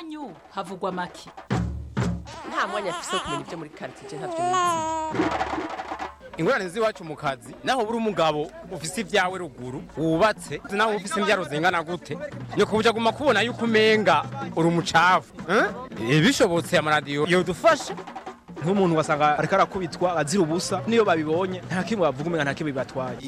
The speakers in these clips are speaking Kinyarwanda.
iwanyu havugwa make. Nta mwanya afise wo kumenya ibyo muri quartier ntavyo nizi. Ingorane z'iwacu mu kazi naho buri umugabo ufise ibyawe ruguru wubatse naho ufise imbyaro zingana gute ni kubuja guma kubona yuko umenga uri umucafu bishobotse amaradiyo yodufasha nk'umuntu wasanga ariko arakubitwa azira ubusa niyo babibonye nta kimwe bavuga umenga nta kimwe bibatwaye.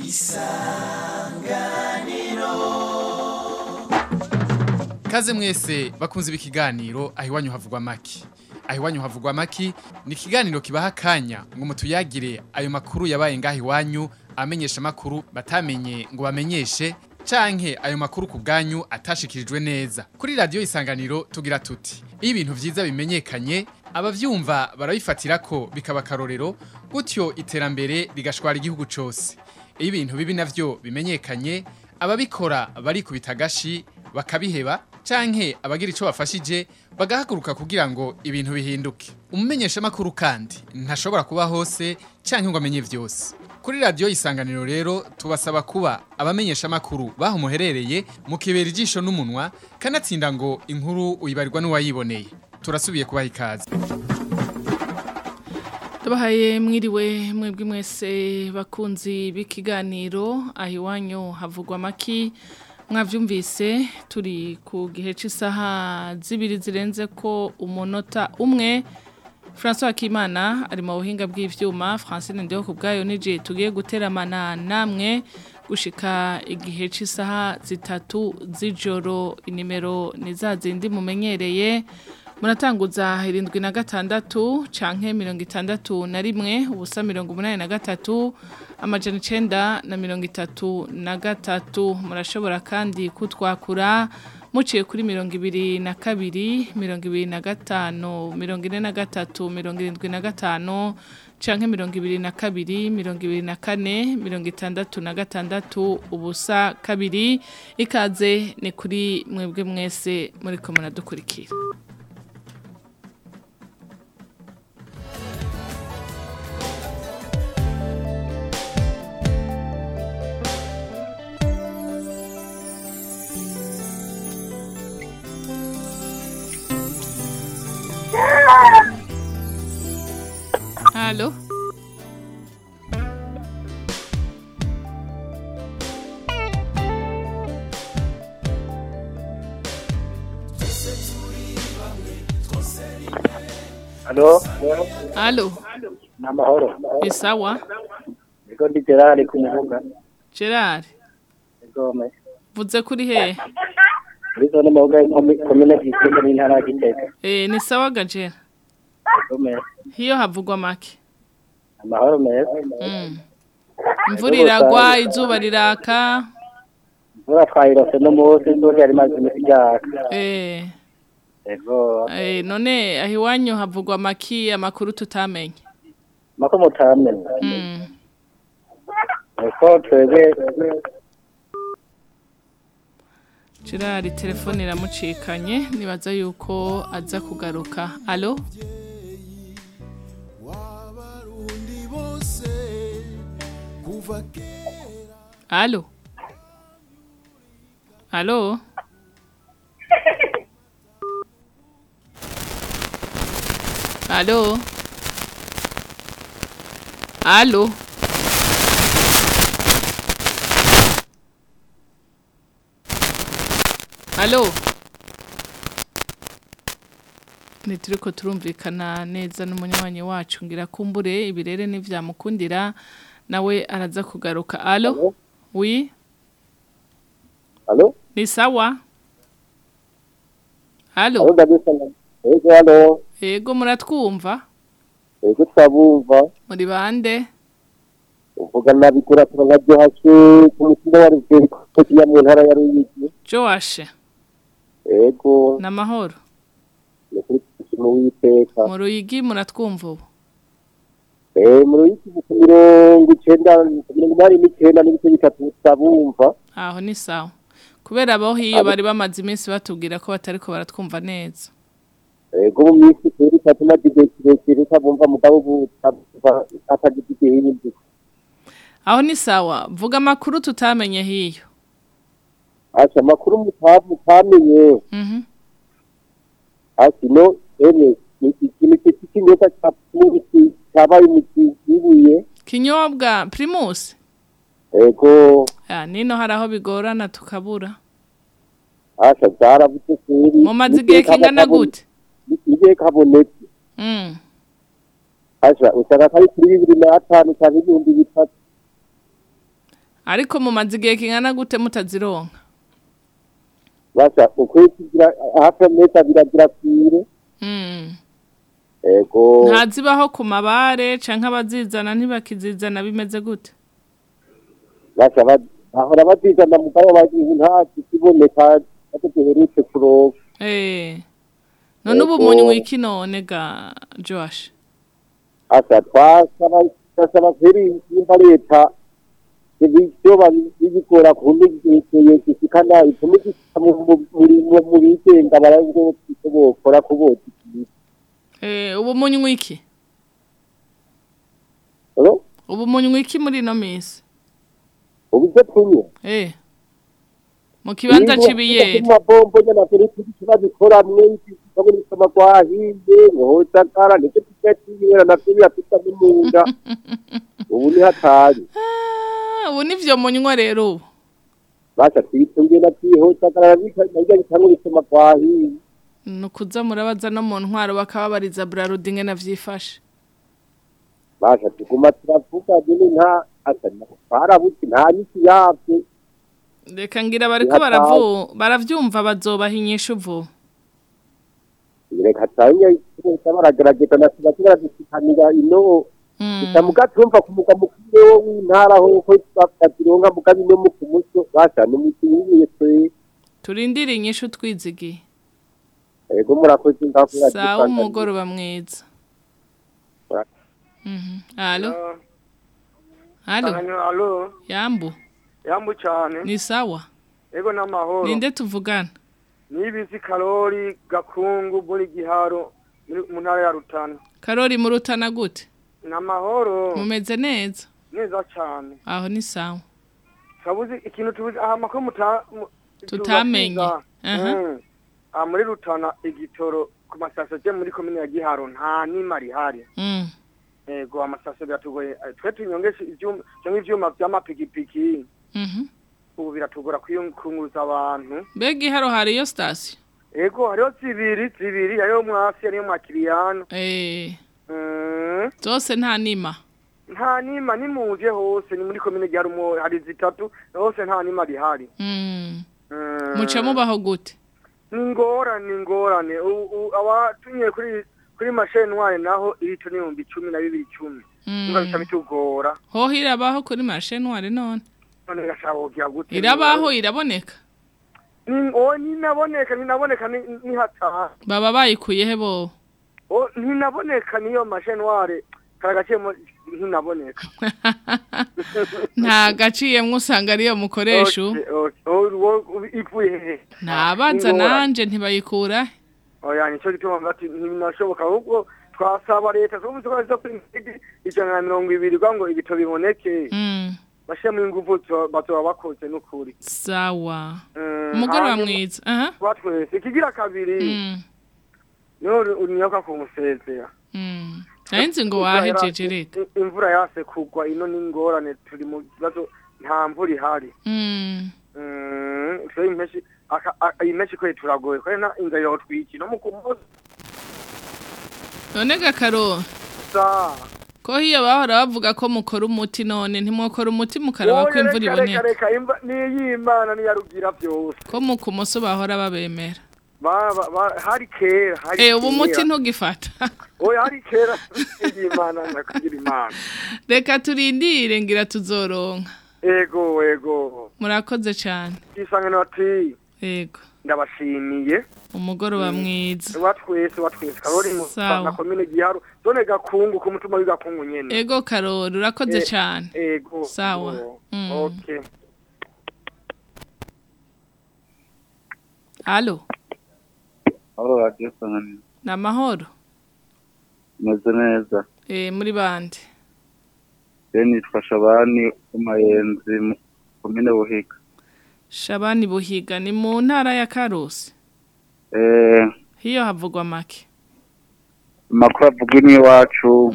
Kaze mwese bakunze ibikiganiro ahiwanyu havugwa make. Ahiwanyu havugwa make ni ikiganiro kibaha akanya ngo mutuyagire ayo makuru yabaye ngaho iwanyu, amenyesha makuru batamenye ngo bamenyeshe canke ayo makuru ku bwanyu atashikirijwe neza. Kuri radio Isanganiro tugira tuti iyo ibintu vyiza bimenyekanye abavyumva barabifatirako bikaba karorero, gutyo iterambere rigashwara igihugu cose. Iyo ibintu bibi navyo bimenyekanye ababikora bari kubitagashi bakabiheba canke abagira ico bafashije bagahaguruka kugira ngo ibintu bihinduke. Umumenyesha makuru kandi ntashobora kuba hose canke ngo amenye vyose. Kuri radio Isanganiro rero tubasaba kuba abamenyesha makuru baho muherereye mu kibera ijisho n'umunwa kanatsinda ngo inkuru uyibarirwa n'uwayiboneye. Turasubiye kubaha ikaze. Tubahaye mwiriwe mwebwe mwese bakunzi b'ikiganiro ahiwanyu havugwa make. Mwavyumvise turi ku gihe cy'isaha zibiri zirenze ko umunota umwe. François Kimana ari mu buhinga bw'ivyuma, Francine Ndeho kubgayo nije tugiye guteramana namwe gushika igihe cy'isaha zitatu z'ijoro. Inimero ni za zindi mumenyereye, muratanguza 76 canke 61 ubusa 83 amajana 933. Murashobora kandi kutwakura muciye kuri 22 25 43 75 canke 22 24 66 ubusa kabiri. Ikaze ni kuri mwebwe mwese muriko muradukurikira. Allô? Allô? Allô? Namahoro. Isawa? Ego ndi Gerard kumuvuga. Gerard? Ego me. Vuze kuri he? Muri zone Muvuga komine Gitega n'intara ya Gitega. Ni sawa gajera. Ego me. Hiyo havugwa make. Amahoro meza. Imvura iragwa, izuba riraka. Imvura twayirose no munsi ndori ari mazi n'ijyaka. Ego. None ahiwanyu havugwa make amakuru tutamenye. Mako mutamenye. Eko twebwe Gerard telefone iramucikanye nibaza yuko aza kugaruka. Allo? Allo? Allo? Allo? Allo? Allo? Nituriko turumvikana neza n'umunywanyi wacu ngira kumbure ibirere n'ivyamukundira nawe araza kugaruka. Allo? Oui? Allo? Ni sawa? Allo? Ego allo? Ego muratwumva? Ego twabumva. Muri bande? Uvuga nabikura turangajyo hashe ku mutima wa Rugeri ko kiya mu ntara ya Ruyigi. Joashe? Ego. Namahoro? Mu witeka. Mu Ruyigi muratwumva ubu? Mu Ruyigi 99 n'ibice bitatu twabumva. Aho ni sawa. Kubera abo hiyo bari bamaze iminsi batubwira ko batariko baratwumva neza. Ego mu minsi turi tatuma digekire tabumva mugabo atagiti hindi. Aho ni sawa. Vuga amakuru tutamenye hiyo. Acha makuru mutamenye. asino ikintu cy'ikinyobwa cya Primus cyabaye imikizibuye kinyobwa Primus ego nino hari aho bigorana tukabura asha zarabuze kuri mu mazi igihe kingana gute igihe kabonetse asha usanga kari kuri 2005 cyangwa 2003 ariko mu mazi igihe kingana gute mutazironka basha ukwigira hafi meta biragira kwire ego ntazibaho ku mabare canke abazizana ntibakizizana bimeze gute basha bahora bazizana mugabo bagize ntazi kiboneka atuherutse kuroga none ubu munywa iki none ga Josh asa twasaba kwiri nimba leta ibyo babikora ku ndigeye kikana itumiki mu bigenga barango bokora kuboti ubu munywa iki ubu munywa iki muri no misi ubu cyo tunywa mu kibanza cibiye mabombo nyana kuri kibabikora mwinshi cyangwa nisoma kwa hinde hoza kara ndetse tukatiyera na kuri afita n'imunda ubu ni hatari ubu nivyo munywa rero ubu basha twitunge na hoza kara bijya cyangwa nisoma kwa hinde nukuza murabaza no mu ntwaro bakababariza Brarudinge navyifashe basha tuguma turavuga dini nta atana parabuti nta niki yapfe reka ngira bariko baravyumva bazobahinyisha uvu reka tanya baragerageza na kibagira gisikanira ino itamugatumva kumuga mukire wo w'intara ho ko twakazironga mugabi no mu kumuso basha n'umutinyiye twe turindira inyishu twizigiye ego murakoze ndakura sawa umugoroba mwiza Allo Yambu cyane ni sawa ego namahoro ninde tuvugana nibizi Karori Gakungu muri Giharo mu ntara ya Rutana Karori mu Rutana gute namahoro mumeze neza cyane aho ni sawa kabuzi ikintu tubuzi amako tutamenye muri Rutana igitoro ku masasa je muri komine ya Giharo nta nimari hari ego amasasa biratugoye twe tunyongesha ivyuma by'amapikipiki ubu biratugora kwiyunguruza abantu mbega iharo hari iyo station ego hariho zibiri hariho mwasi hariho mwakiriyano zose nta nima ni muje hose ni muri komine ya Rumo hari zitatu hose nta nima rihari muca mubaho gute ni ingorane abatunye kuri mashenware naho ibito ni 10 na 210 ngo bitabitugora ho hirabaho kuri mashenware none gashabogira gute irabaho iraboneka ninaboneka ni hata baba bayikuye he bo ninaboneka niyo mashenware karagaciyemo ntinaboneka nta gaciyemwe usanga ariyo mukoresha ivuye ntabaza nanje ntibayikura oya nico gituma ngati ntibinashoboka ahubwo twasaba leta zo kuza kuri 120 ngo ibito biboneke bashemwe ingufu bazoba bakoze n'ukuri sawa umugoroba mwiza batwese ikigira kabiri no unyoka kumusezera Nainzi ngo wahejeje leta imvura yase kugwa ino n'ingorane turi mu bibazo nta mvura ihari so imeshi ko turagoye ko na inga yo twiki no mukumoza none gakaro ko hiyo bahora bavuga ko mukora umuti none ntimwokora umuti mukaraba ko imvura iboneka reka ni y'Imana ni yarugira byose ko mukumoso bahora babemera hari kera ubu umuti ntugifata oya hari kera y'Imana nakugira Imana reka turindire ngira tuzoronka ego murakoze cyane isangano ati yego ndabashimiye umugoroba mwiza watwese Karori mu na komine Giharo zone Gakungu ku mutima w'Gakungu nyene ego Karori urakoze cyane ego sawa okay Allo radio sangani na mahoro meze neza muri bande nitwa Shabani Umayenzi komine Buhiga Shabani Buhiga ni mu ntara ya Karusi hiyo havugwa make amakuru avugwa n'iwacu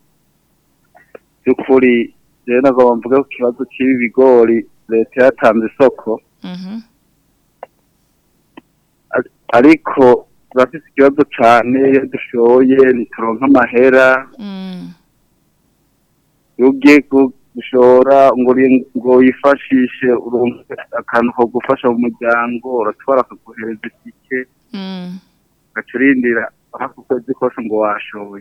by'ukuri rero nagomba mvuge ku kibazo cy'ibi bigori leta yatanze isoko ariko turafite ikibazo cyane iyo dushoye ntituronka amahera iyo ugiye gushora ngo wifashishe akantu ko gufasha mu muryango uratwara akaguhereza itike ugaca urindira hafi ukwezi kose ngo washoye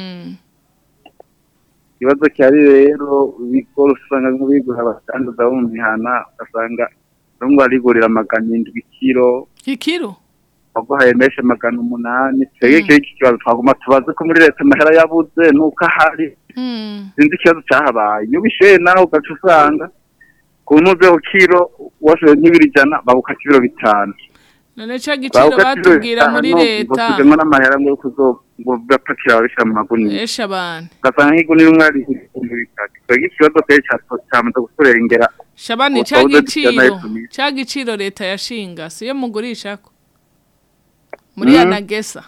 ikibazo cyari rero ibigori usanga nk'ubigura abasanduza bo mu mihana ugasanga bamwe barigurira 700 ikiro baguhaye meshe 800 twege iki kibazo twaguma tubaze ko muri leta amahera yabuze nuko ahari sinzi ikibazo cyahabaye iyo bishoye naho ugaca usanga ku ntuze ku kiro washoye nk'ibijana babuka kiro 5 none cyo giciro batubwira muri leta ngo n'amahera ngo bapakira abisha mu maguni esha abantu gasanga nk'igunira umwari twege ikibazo cyamaze gusorengera Shabani cya giciro leta yashinga siyo mugurisha ko muri yanagesa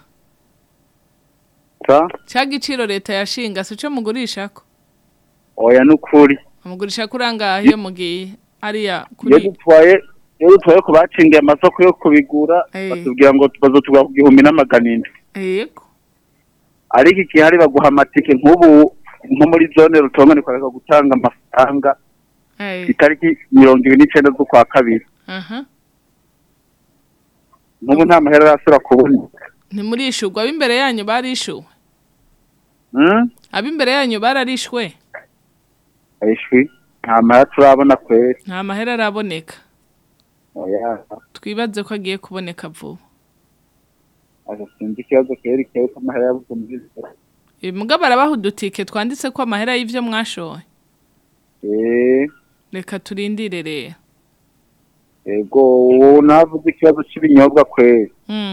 cya giciro leta yashinga si cyo mugurisha ko oya nukuri mugurisha kuranga iyo mugiye ariya kuri iyo dutwaye ku bacingiye amasoko yo kubigura batubwira ngo bazotugura ku 1,700 yego ariko iki hari baguha amatike nk'ubu nko muri zone rutongane kwareka gutanga amafaranga itariki 29 z'ukwa kabiri n'ubu nta mahera arasura kubona ntimurishurwa ab'imbere yanyu barishuwe ab'imbere yanyu bararishwe nta mahera turabona kweri nta mahera araboneka twibaze ko agiye kuboneka vuba sinzi ikibazo keri ko amahera yabuze muri mugabo arabaha udutike twanditse ko amahera y'ivyo mwashoye reka turindire rero ego navuze ikibazo cy'ibinyobwa kweri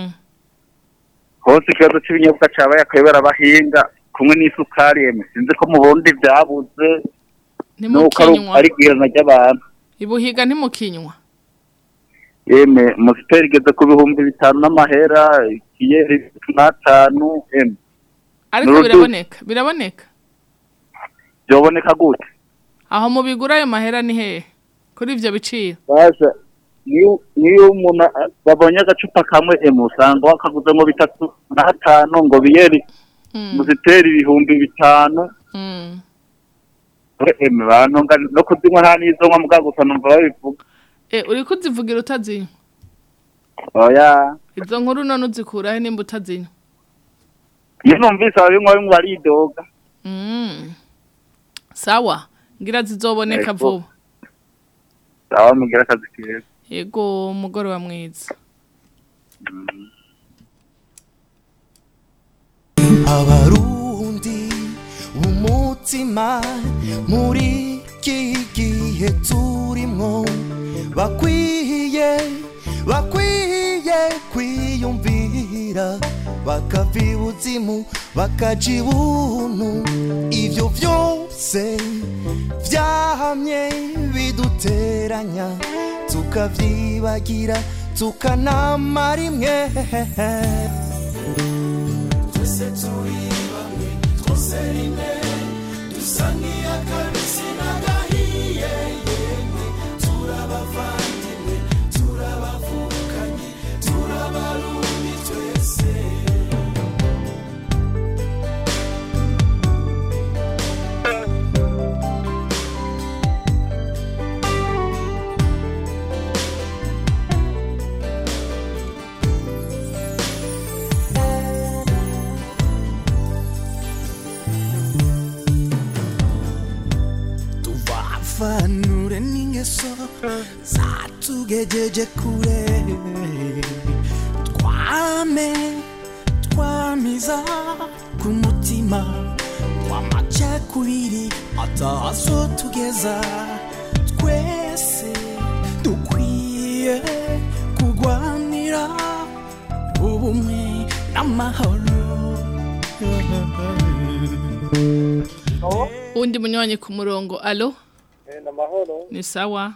hose ikibazo cy'ibinyobwa cyabaye akayobera abahinga kumwe n'isukari sinzi ko mu bundi byabuze nuko ari gwirana ry'abantu ibuhiga ntimukinywa yeme musiteri geze ku 5,000 n'amahera kiyeri 5 ariko biraboneka byoboneka gute aho mubigura ayo mahera ni hehe kuri ivyo biciro basha niyo umuntu babonye agacupa kamwe usanga wakaguze ngo 3 ngo biyeri musiteri 5,000 bantu no kuzinywa nta nizo nko mugagusa numva babivuga uri kuzivugira utazinywa oya izo nkuru none uzikurahe nimba utazinywa iyo numvise ababinywa baridoga sawa ngira zizoboneka vuba sawa mugira akazi keza yego umugoroba mwiza abarundi umutima muri iki gihe turimwo bakwiye kwiyumvira bakavi buzimu bakaji buntu ivyo vyose vyahamye biduteranya tukavyibagira tukanamara imwe twese turi bamwe twose rimwe dusangiye akabisi n'agahiye yemwe turabavandimwe turabavukanye turabarundi twese fanure n'ingeso zatugejeje kure twamiza ku mutima w'amacakubiri atazo tugeza twese dukwiye kurwanira ubumwe n'amahoro undi munywanyi ku murongo alo namahoro ni sawa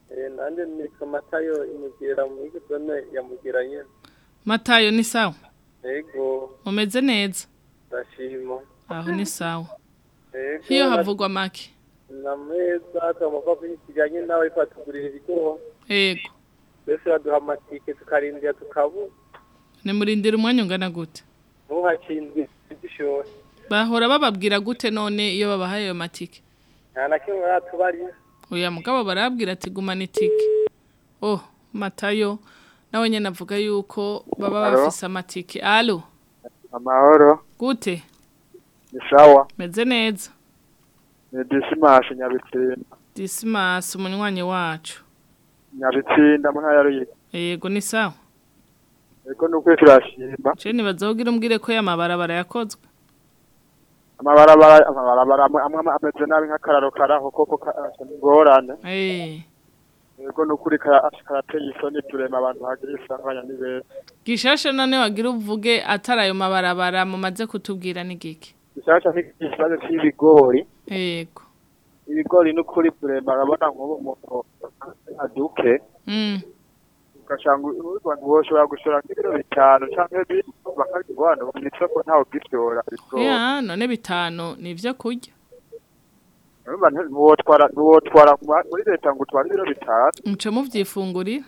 nanje ni Matayo imugira muri zone yamugiranye Matayo ni sawa Yego. Mumeze neza? Ndashima. Aho ni sawa. Yego. Hiyo havugwa make. Nameza tumuva kwijanye nawe patugurira ibigo. Yego. Bese baduha amatike tukarindira tukabu. Ni murindira umwanya ungana gute? Muhakinzwe igishoro. Bahora bababwira gute none iyo babahaye ayo matike? Nta kimwe baratubariye. Oya mugabo barabwira ati gumana itike. Oh, Matayo nawe nyene avuga yuko baba bafise amatike. Allo. Amahoro. Gute? Ni sawa. Meze neza. Ni Dismas Nyabitsinda. Dismas umunywanyi wacu. Nyabitsinda mu ntara y'Ruyigi. Yego ni sawa. Eko nuko turashimba. Cene bazogira umbwire ko yamabarabara yakozwe. Amabarabara amwe ameze nabi nk'akararo karaho koko ngorane. Ego nukuri karateye isoni turema abantu hagira isanganya nibeza. Gishasha none wagira uvuge atarayo mabarabara mumaze kutubwira n'igiki. Gishasha n'ikibazo cy'ibigori. Yego. Ibigori nukuri turema arabona nk'ubu umuntu aduke. Ukashanga abantu boshobora gushora nk'ibiro 5 canke bakagwana n'isoko ntawo gishora. Ya none 5 nivyo kurya. Abantu nuwotwara muri leta ngo twari ibiro 5. Muca muvyifungurira?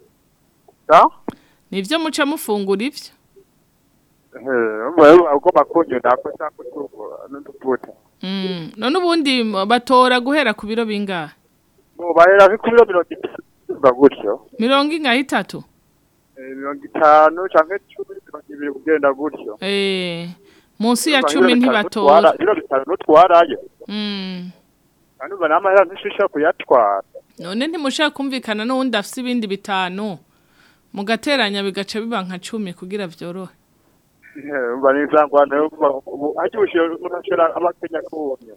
Nivyo muca mufungura ivyo? Uko bakonyo nako cyangwa n'utuputa. None ubundi batora guhera ku biro bingahe? Mu bahera ku biro 30 gutyo. 30? 50 canke 10 kugenda gutyo. Munsi ya 10 ntibatora. Biro 5 twarayo. Kandi banamahera ntishisha kuyatwara. None ntimushaka kumvikana n'uwundi afise ibindi 5. Mugateranya bigaca biba nka 10 kugira vyorohe. Bani zangwana ajushe munashira abakenya kubonye.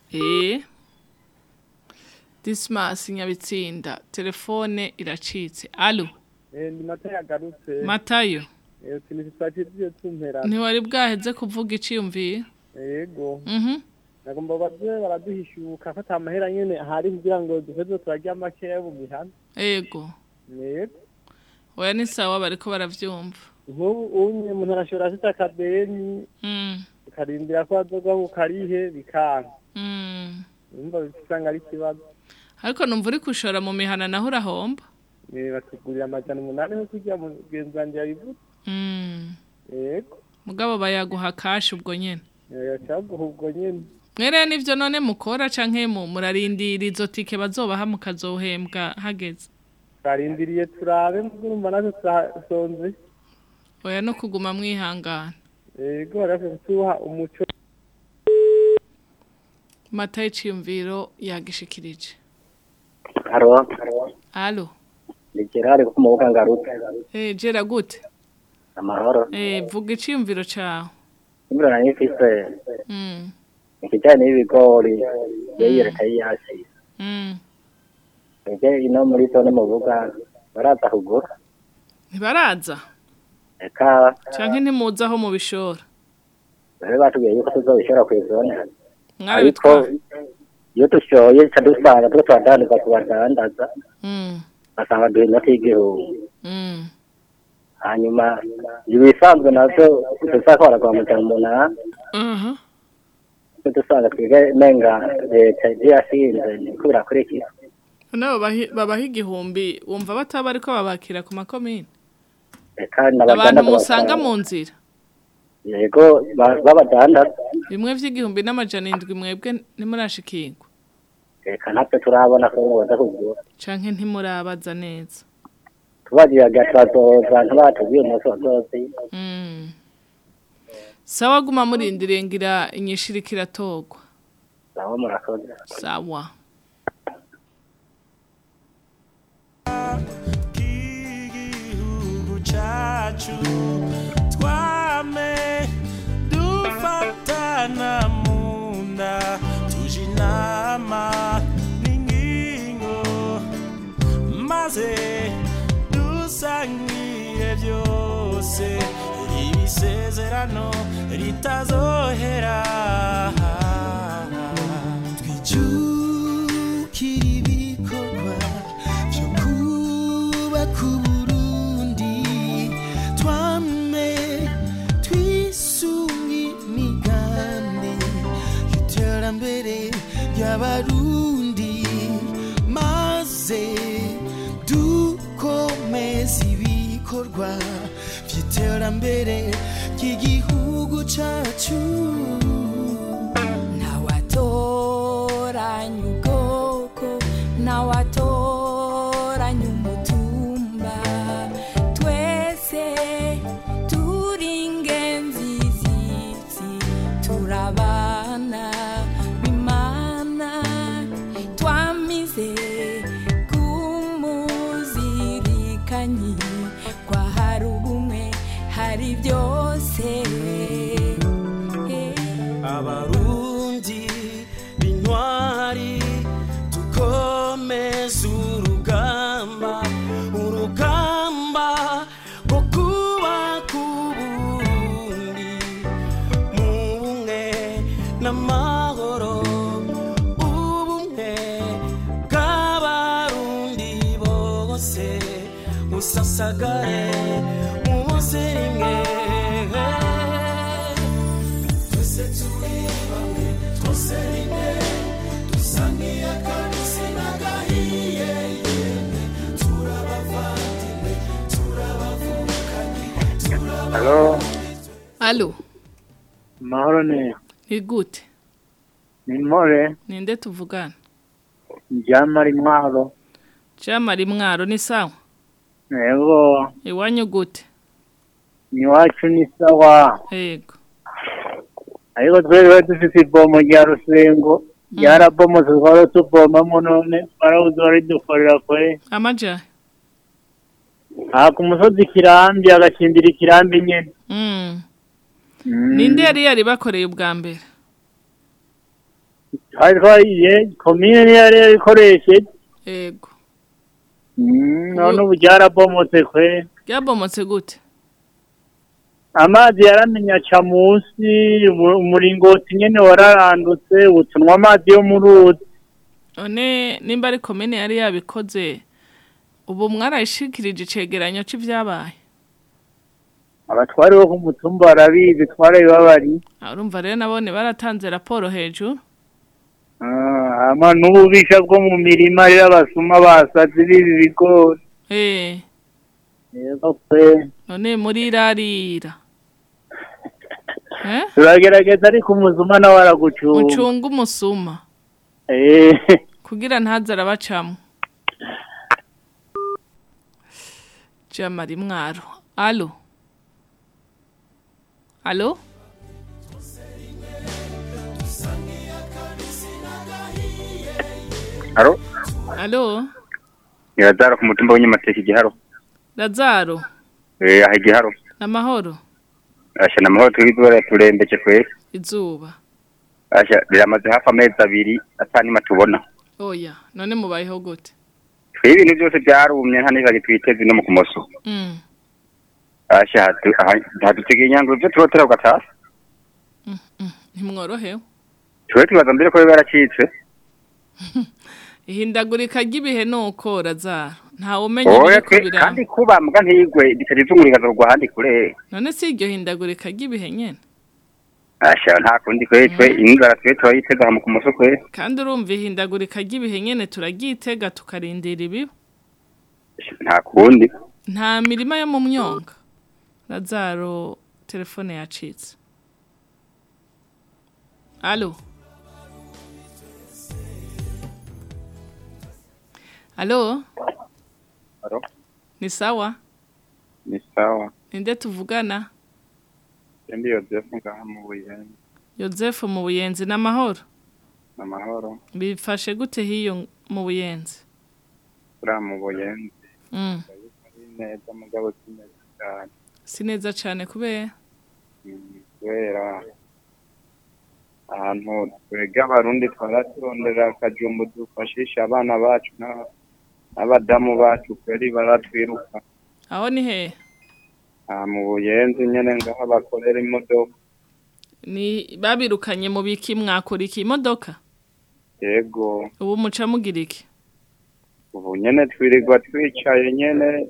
Dismas Nyabitsinda telefone iracitse. Allo. Ndi Matayo agarutse. Matayo. Tinifitatiye tumpera. Ntiwari bwaheze kuvuga iciyumviye? Yego. Nagomba baze baraduhishuka fata amahera nyene hari kugira ngo duheze turajya make mu mihana. Yego. Yego. Oya ni sawa bariko baravyumva. Unye umuntu arashobora afite akadeni. Karindira ko adoga ku karihe bikanga. Numva bisanga ari kibazo. Ariko numva uri kushora mu mihana naho urahomba. Batugurira amajana 8 yo kujya mu genzanje yabivuze. Yego. Mugabo bayaguha cash ubwo nyene. Yacaguha ubwo nyene. Mwere nivyo none mukora canke murarindira izo tike bazobaha mukazohembwa hageze. Karindiriye turabe mugurumva nazo turasonze. Oya no kuguma mwihangana. Yego arafituha umuco. Matayo ciyumviro yagishikirije. Allo. Ni Gerard ku mubuga ngaruka. Gera gute? Amahoro. Vuga iciyumviro cawe. Imbere nanyifise. Ikijanye n'ibigori yeyereka yasi. Ege ino muri tone mubuga baraza kugura. Ntibaraza? Eka. Canke ntimuzaho mu bishora. Bari batubwiye yuko tuzobishora ku zone. Mwarabitwa. Iyo tushoye cadusanga twadandaza ku badandaza. Basanga duhe inoti y'igihumbi. Hanyuma ibisanzwe navyo dusakora kwa mutana. Dusanga twige menga leta yashinze kubira kuri iki. Nabo babaha igihumbi wumva bataba ariko babakira ku makomine. Abantu musanga mu nzira. Yego babadandaza. Bimwe vy'igihumbi n'amajana 7 mwebwe ntimurashikirwa. Eka natwe turabona ko baza kugura. Canke ntimurabaza neza. Tubagiye gatwazoza ntibatubwiye umunsi wazoze. Sawa guma murindiriye ngira inyishirikira togwa. Sawa murakoze. Sawa. Chachu twame dufatana munda tujinama ningingo maze dusangire byose ibisezerano ritazohera twijukira ibikorwa byo kubaka Burundi twame vy'iterambere ry'igihugu cacu ntawatoranya ubwoko ntawatoranya umutumba twese turi ingenzi z'isi turabana b'Imana twamize kumuzirikanyi kwa hari ubumwe hari byose abarundi b'intwari dukomeze urugamba rwo kubaka uburundi mu bumwe n'amahoro ubumwe bw'abarundi bose busasagare mu bose rimwe twese turi bamwe twose rimwe dusangiye akabisi n'agahiye yemwe turabavandimwe turabavukanye Allo mahoro ne ni gute ni more ninde tuvugana Jamari Mwaro Jamari Mwaro ni sawa yego iwanyu gute ni wacu ni sawa yego ariko twebwe dufite ibomo rya Rusengo yarabomotse twari tubomamo none barawuzora dukorera kwe amaja ku musozi Kirambi agakindira Kirambi nyene ninde yari bakoreye ubwa mbere twayiye komine yari ikoresheje yego none ubu ryarabomotse kwe ryabomotse gute amazi yaramenya aca munsi umuringoti nyene wararandutse utunwa amazi yo mu ruzi none nimba ari komine yari yabikoze ubu mwarayishikirije icegeranyo c'ivyabaye abatwari bo ku mutumba barabizi twarabibabari urumva rero nabone baratanze raporo hejuru ama n'ububisha bwo mu mirima rero abasuma basaze bibi bigori yego kwe none muri rarira turagerageza ariko umuzuma nawe aragucunga ucunga umusuma kugira ntaze arabacamo Jamari Mwaro allo allo Allo allo Lazaro ku mutumba w'Inyamateke igiharo Lazaro aha igiharo namahoro asha namahoro twizora turembeke kwe izuba asha biramaze hafi amezi abiri atanima tubona oya none mubayeho gute ibintu byose byarumye nta nizage twiteze no mu kumoso asha hadutegeye nyanguru byo turotera ugatasa ntimworohewe twe tubaza mbere ko baracitse ihindagurika ry'ibihe nuko Lazaro ntawe umenya ibikubira kandi kubambwa ntigwe dikazungurika rugwa handi kure none si iryo hindagurika ry'ibihe nyene asha nta kundi twe inzara twe turayitega mu kumoso kwe kandi urumva ihindagurika ry'ibihe nyene turagitega tukarindira ibibi nta kundi nta mirima yo mu myonga Lazaro telefone yacitse allo allo allo ni sawa ni sawa ninde tuvugana ndi Joseph ngaha mu Buyenzi Joseph mu Buyenzi namahoro namahoro bifashe gute hiyo mu Buyenzi ura mu Buyenzi neza mugabo sineza cyane kubera ahantu twega abarundi twaraturondera akajumbu dufashisha abana bacu n'abadamu bacu kweri baratwiruka aho ni he mu Buyenzi nyene ngaha bakorera imodoka ni babirukanye mu biki mwakora iki imodoka yego ubu muca mugira iki ubu nyene twirirwa twicaye nyene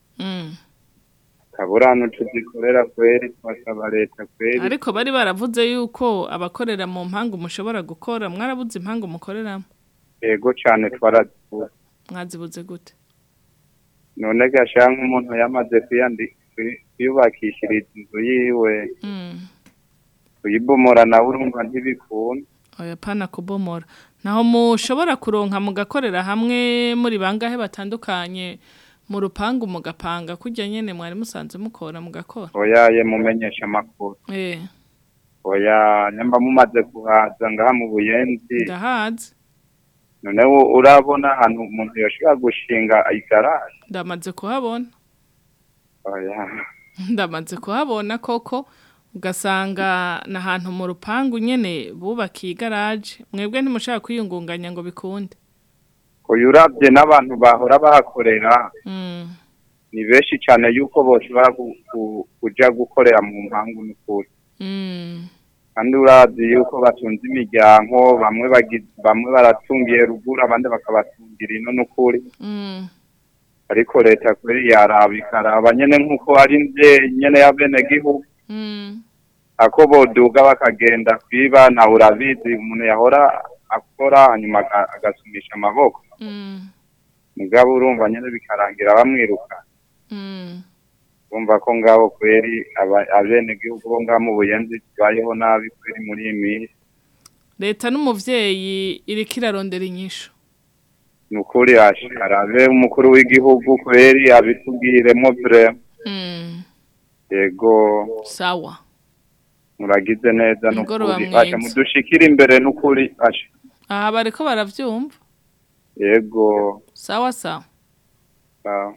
kaburano tuzikorera kweri twasaba leta kweri ariko bari baravuze yuko abakorera mu mpangu mushobora gukora mwarabuze impangu mukoreramo yego cyane twarazibuze mwazibuze gute none gashanka umuntu yamaze kwiyubakishiriza inzu yiwe kuyibomora nawe urumva ntibikunda oya pana kubomora naho mushobora kuronka mugakorera hamwe muri bangahe batandukanye mu rupangu mugapanga kujya nyene mwari musanze mukora mugakora oya ye mumenyesha makuru oya nyamba mumaze kuhaza ngaha mu Buyenzi ndahaze none urabona ahantu umuntu yashobora gushinga igaraje ndamaze kuhabona oya ndamaze kuhabona koko ugasanga n'ahantu mu rupangu nyene bubakiye igaraje mwebwe ntimushaka kwiyungunganya ngo bikunde oya urabye n'abantu bahora bahakorera ni benshi cyane yuko bose kuja gukorera mu mpangu n'ukuri kandi urazi yuko batunze imiryango bamwe baratungiye ruguru abandi bakabatungira ino n'ukuri ariko leta kuri yaraba ikaraba nyene nk'uko ari nyene y'abenegihugu ako boduga bakagenda kwiba na urabizi umuntu yahora akora hanyuma agasumisha amaboko mugabo urumva nyene bikarangira bamwiruka urumva ko ngabo kweri abenegihugu bo ngaho mu Buyenzi bayeho nabi kweri muri iyi minsi leta n'umuvyeyi iriko irarondera inyishu nukuri arabe umukuru w'igihugu kweri abitubwiremo vrema yego sawa muragize neza nukuri asha mudushikira imbere nukuri asha aha bariko baravyumva yego sawa sawa sawa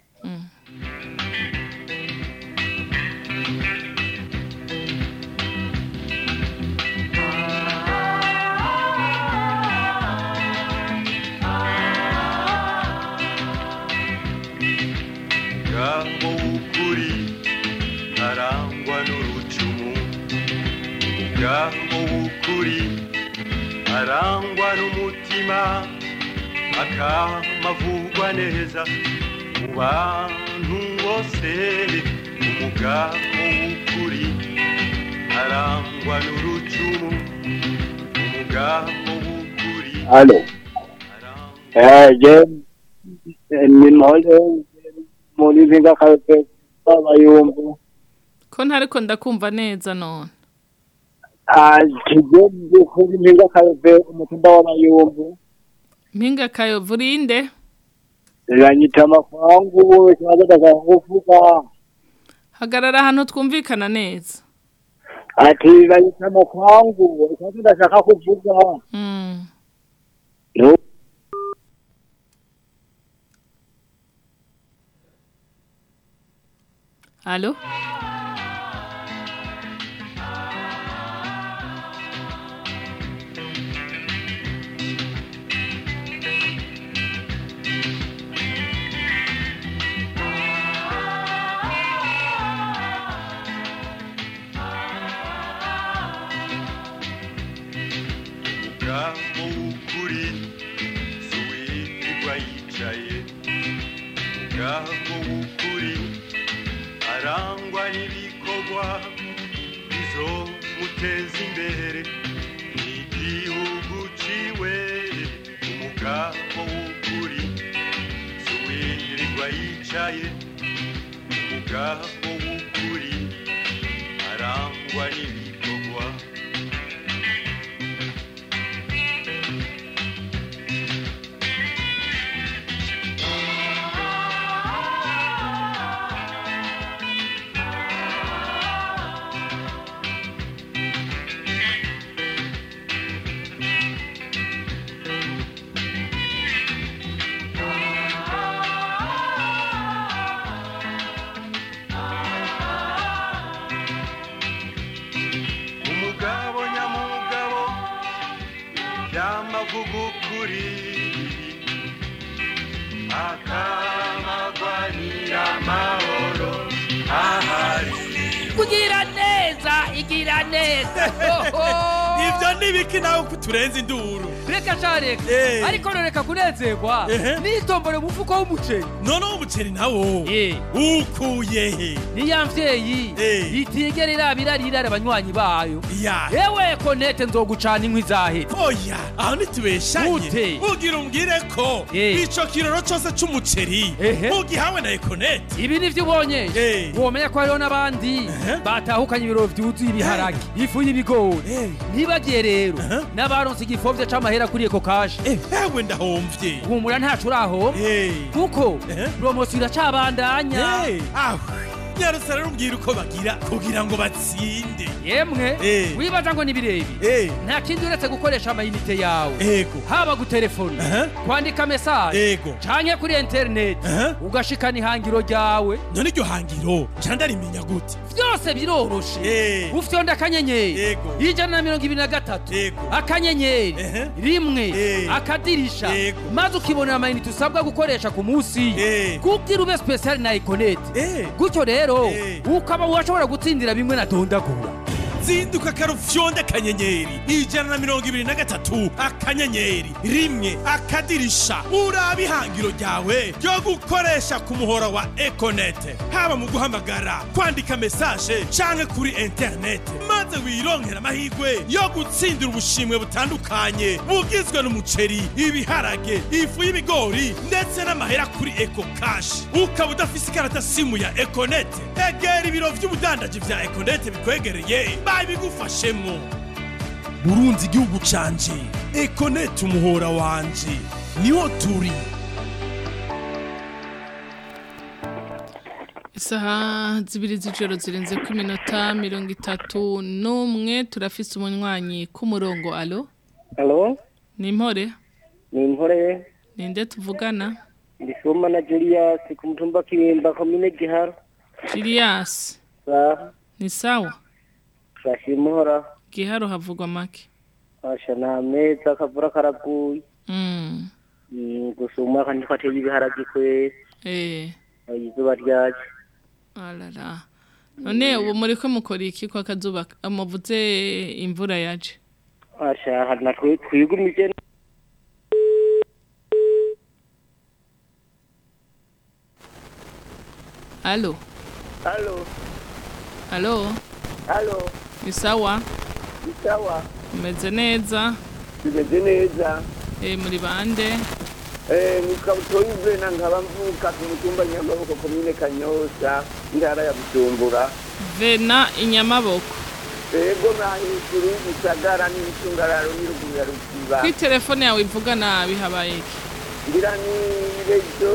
Mugabo w'ukuri arangwa n'urucumu Mugabo w'ukuri arangwa n'umutima akamavugwa neza mu bantu bose Umugabo w'ukuri arangwa n'urucumu Umugabo w'ukuri Allo ni mole muri zinga kape abayumbu ko ntariko ndakumva neza none kigende kuri zinga kape umutumba w'abayumbu mpinga kayo vurinde yanyita makwangu cyangwa kuvuga hagarara hano twumvikana neza ati yanyita makwangu cyangwa ndashaka kuvuga Allô? Mugabo w'ukuri suwirwa yicaye Mugabo w'ukuri arangwa n'ibikorwa bizomuteza imbere n'igihugu ciwe Umugabo w'ukuri suwirwa yicaye Umugabo w'ukuri arangwa n'ibikorwa Umugabo nyamugabo yamavuga ukuri akamagwanira amahoro ahari kugira neza neza igira neza ivyo nibiki nawe kuturenza induru reka careka ariko noreka kunezerwa nitombore mufuko w'umuceri none w'umuceri nawo ukuyehe niya mvyeyi itigera irabirarira abanywanyi bayo yewe konete nzogucana inkwi zahetse oya aho nitubeshanye ugira umbwire ko ico kiroro cose c'umuceri ugihawe na Econet ibi nivyo ubonye womenya ko hariho n'abandi batahukanye ibiro vyuzuye ibiharage ifu y'ibigori ntibagiye rero n'abaronse igifovye c'amahera kuri Eco Cash ewe ndahomvye humura ntacu uraho kuko promotion iracabandanya nyarusara rumbwira uko bagira kugira ngo batsinde yemwe wibaza ngo nibirebi nta kindi uretse gukoresha amayinite yawe haba gutelefona kwandika message canke kuri internet ugashikana ihangiro ryawe none iryo hangiro candarimenya gute vyose biroroshe ufyonda akanyenyeri 123 akanyenyeri rimwe akadirisha maze ukibonera amayinite usabwa gukoresha ku munsi kugira ube special na Econet gutyo rero ukaba washobora gutsindira bimwe na dondagura zinduka karufyonde akanyenyeri 123 akanyenyeri rimwe akadirisha uraba ihangiro ryawe ryo gukoresha ku muhora wa Econet haba mu guhamagara kwandika message canke kuri internet maze wironkera amahirwe yo gutsindira ubushimwe butandukanye bugizwe n'umuceri ibiharage ifu y'ibigori ndetse n'amahera kuri Eco Cash ukaba udafise ikarata simu ya Econet egera ibiro vy'ubudandaji vya Econet bikwegereye babigufashemo Burundi igihugu canje Econet umuhora wanje niho turi Isaha zibiri z'ijoro zirenze ku minota 31 turafise umunywanyi ku murongo alo ni Mpore ninde tuvugana Ndisoma na Julius ku mutumba Kibimba komine Giharo Julius ni sawa Shashimora Giharo havugwa make Asha na meza kavura karaguye gusuma kandi kwateye ibiharage kwe izuba ryaje alala none ubu muri ko mukora iki kwa kazuba amuvuze imvura yaje Asha hari natwe twigumije Allo ni sawa umeze neza muri bande nikabutoyive na nkaba mvuka ku mutumba Nyamaboko komine Kanyosha intara ya Bujumbura Vena Inyamaboko ego na hejuru isagara n'icungararo n'iruguru ya Rusiba kuri telefone yawe ivuga nabi habaye iki ngira ni rezo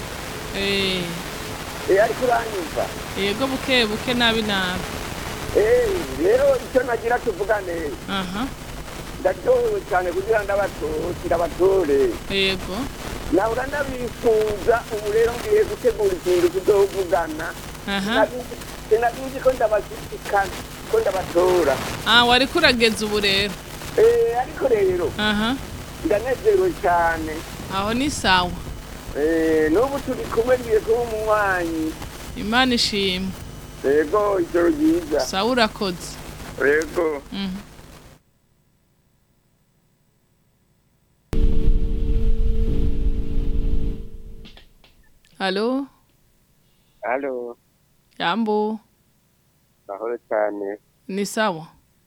ariko uranyumva yego buke nabi rero icyo nagira tuvugane ndatowe cyane kugira ndabatore yego nawe uranabifuza ubu rero ngiye gutegura ikintu kuzovugana sinabizi ko ndabashikana ko ndabatora wari kurageza ubu rero ariko rero ndanezerewe cyane aho ni sawa n'ubu turi kumwe ngiye kuba umunywanyi Imana ishimwe yego ijoro ryiza sawa urakoze yego Allo Jambo Mahoro cyane ni sawa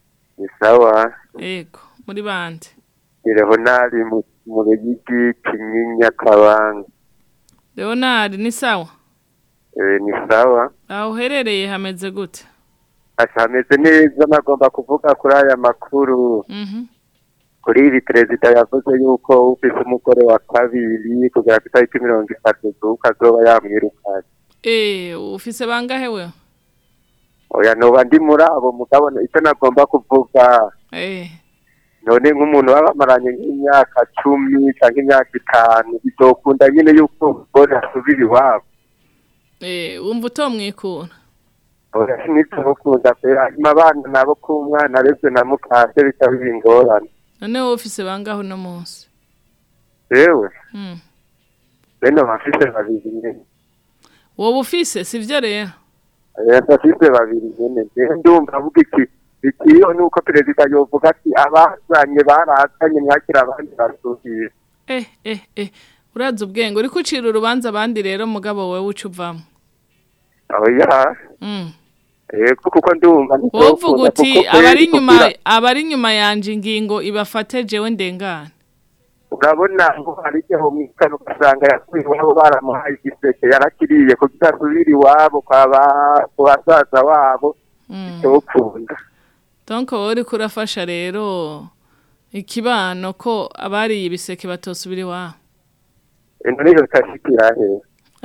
yego muri bande Leonard mu Rugigi Kinyinya Kabanga Leonard ni sawa ni sawa aho uherereye hameze gute hameze neza nagomba kuvuga kuri aya makuru kuri iri perezida yavuze yuko ufise umugore wa kabiri kugera ku itariki 30 z'ukazoba yamwirukanye ufise bangahe we oya noba ndi muri abo mugabo icyo nagomba kuvuga none nk'umuntu babamaranye nk'imyaka 10 cyangwa imyaka 5 bizokunda nyine yuko umugore asubira iwabo wumva utomwikura oya nitokunda pera abana nabo ku mwana reze na mukase bitaba ingorane none wowe ufise bangaho no munsi yewe bene bafise babiri nyine wowe ufise sivyo rero Bafise babiri nyene ndumva avuga ikiyo nuko perezida yovuga ati abazanye barazanye ntihakira abandi basubira. Uraza ubwenge uri kucira urubanza abandi rero mugabo wewe ucuvamo. Oya. Kuko ndumva wovuga uti abari nyuma yanje ingingo ibafate jewe ndengana. Urabona ngo hari cyo mwikano kasanga yakuye wabo baramuhaye igiseke yarakiriye kugira asubire iwabo kwabasaza wabo cyokunda. Donc uri kurafasha rero ikibano ko abari ibiseke batosubira iwabo. Niyo tashikira he.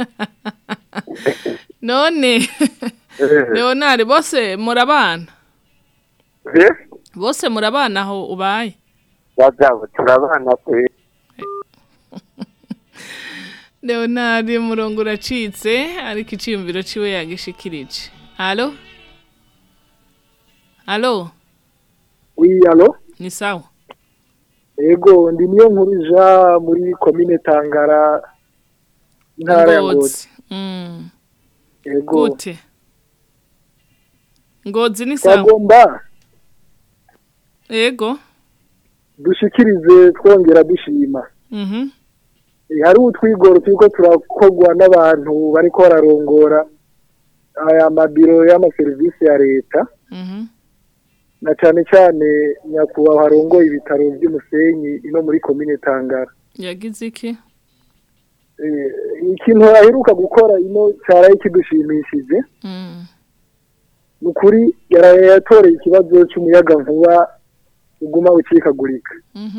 None Leonard bose murabana. Bose murabana aho ubaye. Bagabo turabana pe. Leonard murongo uracitse ariko iciyumviro ciwe yagishikirije. Allo? Allo? Oui, allo? Ni sawa. Ego ndi niyo nkurija muri commune Tangara ntara ya Ngozi. Ego. Gute? Ngozi ni sawa. Tagomba. Ego. Dushikirize twongera dushima. Hari utwigoro twiko turakogwa n'abantu bariko bararongora aya mabiro y'amaserivisi ya leta. Na cyane cyane nyakuba harongo ibitaro by'Umusenyi ino muri commune Tangara. Yagize iki? Ikintu aheruka gukora ino cyaraye kidushimishije. Nukuri yarayatoreye ikibazo cy'umuyaga nkuba uguma ukikagurika.